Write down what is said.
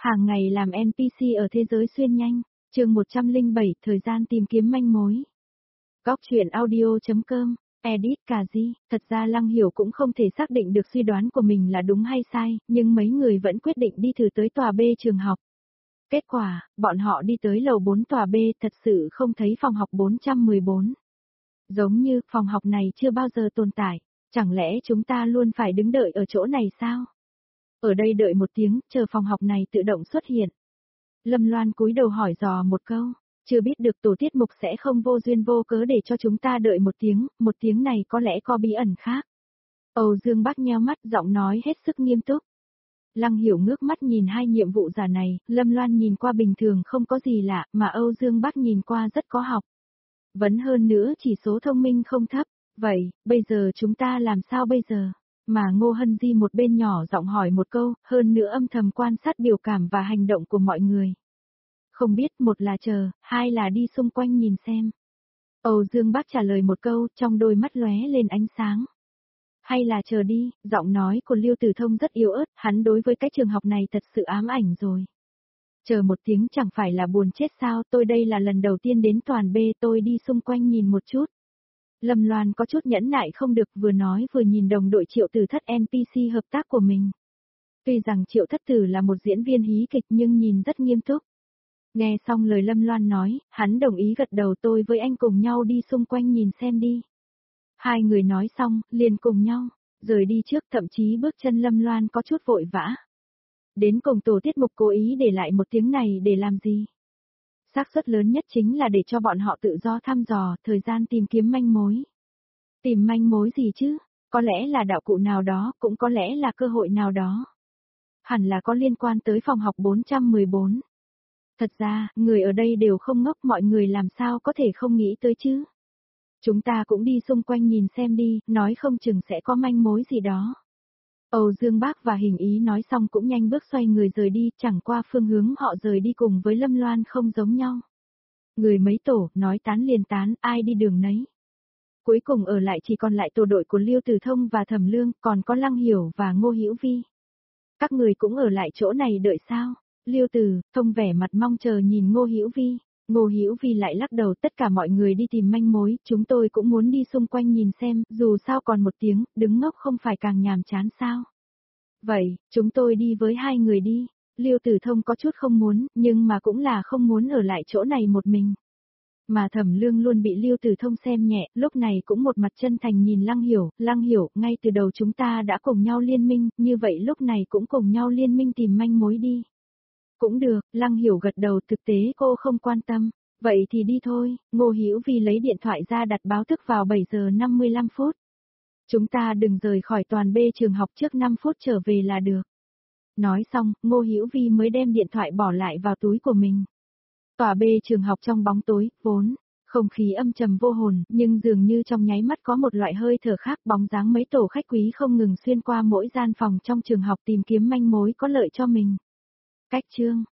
Hàng ngày làm NPC ở thế giới xuyên nhanh, chương 107, thời gian tìm kiếm manh mối. Góc truyện audio.com, edit cà di, thật ra Lăng Hiểu cũng không thể xác định được suy đoán của mình là đúng hay sai, nhưng mấy người vẫn quyết định đi thử tới tòa B trường học. Kết quả, bọn họ đi tới lầu 4 tòa B thật sự không thấy phòng học 414. Giống như phòng học này chưa bao giờ tồn tại, chẳng lẽ chúng ta luôn phải đứng đợi ở chỗ này sao? Ở đây đợi một tiếng, chờ phòng học này tự động xuất hiện. Lâm Loan cúi đầu hỏi dò một câu, chưa biết được tổ tiết mục sẽ không vô duyên vô cớ để cho chúng ta đợi một tiếng này có lẽ có bí ẩn khác. Âu Dương Bắc nheo mắt giọng nói hết sức nghiêm túc. Lăng Hiểu ngước mắt nhìn hai nhiệm vụ giả này, Lâm Loan nhìn qua bình thường không có gì lạ, mà Âu Dương Bắc nhìn qua rất có học. Vấn hơn nữa chỉ số thông minh không thấp, vậy, bây giờ chúng ta làm sao bây giờ? Mà Ngô Hân Di một bên nhỏ giọng hỏi một câu, hơn nữa âm thầm quan sát biểu cảm và hành động của mọi người. Không biết một là chờ, hai là đi xung quanh nhìn xem. Âu Dương Bắc trả lời một câu, trong đôi mắt lóe lên ánh sáng. Hay là chờ đi, giọng nói của Liêu Tử Thông rất yếu ớt, hắn đối với cái trường học này thật sự ám ảnh rồi. Chờ một tiếng chẳng phải là buồn chết sao, tôi đây là lần đầu tiên đến toàn B, tôi đi xung quanh nhìn một chút. Lâm Loan có chút nhẫn nại không được, vừa nói vừa nhìn đồng đội Triệu Tử Thất NPC hợp tác của mình. Tuy rằng Triệu Thất Tử là một diễn viên hí kịch nhưng nhìn rất nghiêm túc. Nghe xong lời Lâm Loan nói, hắn đồng ý gật đầu, tôi với anh cùng nhau đi xung quanh nhìn xem đi. Hai người nói xong, liền cùng nhau, rời đi trước, thậm chí bước chân Lâm Loan có chút vội vã. Đến cùng tổ tiết mục cố ý để lại một tiếng này để làm gì? Xác suất lớn nhất chính là để cho bọn họ tự do thăm dò, thời gian tìm kiếm manh mối. Tìm manh mối gì chứ? Có lẽ là đạo cụ nào đó, cũng có lẽ là cơ hội nào đó. Hẳn là có liên quan tới phòng học 414. Thật ra, người ở đây đều không ngốc, mọi người làm sao có thể không nghĩ tới chứ? Chúng ta cũng đi xung quanh nhìn xem đi, nói không chừng sẽ có manh mối gì đó. Âu Dương Bác và Hình Ý nói xong cũng nhanh bước xoay người rời đi, chẳng qua phương hướng họ rời đi cùng với Lâm Loan không giống nhau. Người mấy tổ, nói tán liền tán, ai đi đường nấy. Cuối cùng ở lại chỉ còn lại tổ đội của Liêu Tử Thông và Thẩm Lương, còn có Lăng Hiểu và Ngô Hữu Vi. Các người cũng ở lại chỗ này đợi sao? Liêu Tử Thông vẻ mặt mong chờ nhìn Ngô Hữu Vi. Ngô Hữu Vi lại lắc đầu, tất cả mọi người đi tìm manh mối, chúng tôi cũng muốn đi xung quanh nhìn xem, dù sao còn một tiếng, đứng ngốc không phải càng nhàm chán sao. Vậy, chúng tôi đi với hai người đi. Liêu Tử Thông có chút không muốn, nhưng mà cũng là không muốn ở lại chỗ này một mình. Mà Thẩm Lương luôn bị Liêu Tử Thông xem nhẹ, lúc này cũng một mặt chân thành nhìn Lăng Hiểu, ngay từ đầu chúng ta đã cùng nhau liên minh, như vậy lúc này cũng cùng nhau liên minh tìm manh mối đi. Cũng được, Lăng Hiểu gật đầu, thực tế cô không quan tâm. Vậy thì đi thôi, Ngô Hữu Vi lấy điện thoại ra đặt báo thức vào 7 giờ 55 phút. Chúng ta đừng rời khỏi toàn B trường học trước 5 phút trở về là được. Nói xong, Ngô Hữu Vi mới đem điện thoại bỏ lại vào túi của mình. Tòa B trường học trong bóng tối, vốn, không khí âm trầm vô hồn, nhưng dường như trong nháy mắt có một loại hơi thở khác, bóng dáng mấy tổ khách quý không ngừng xuyên qua mỗi gian phòng trong trường học tìm kiếm manh mối có lợi cho mình. Cách chương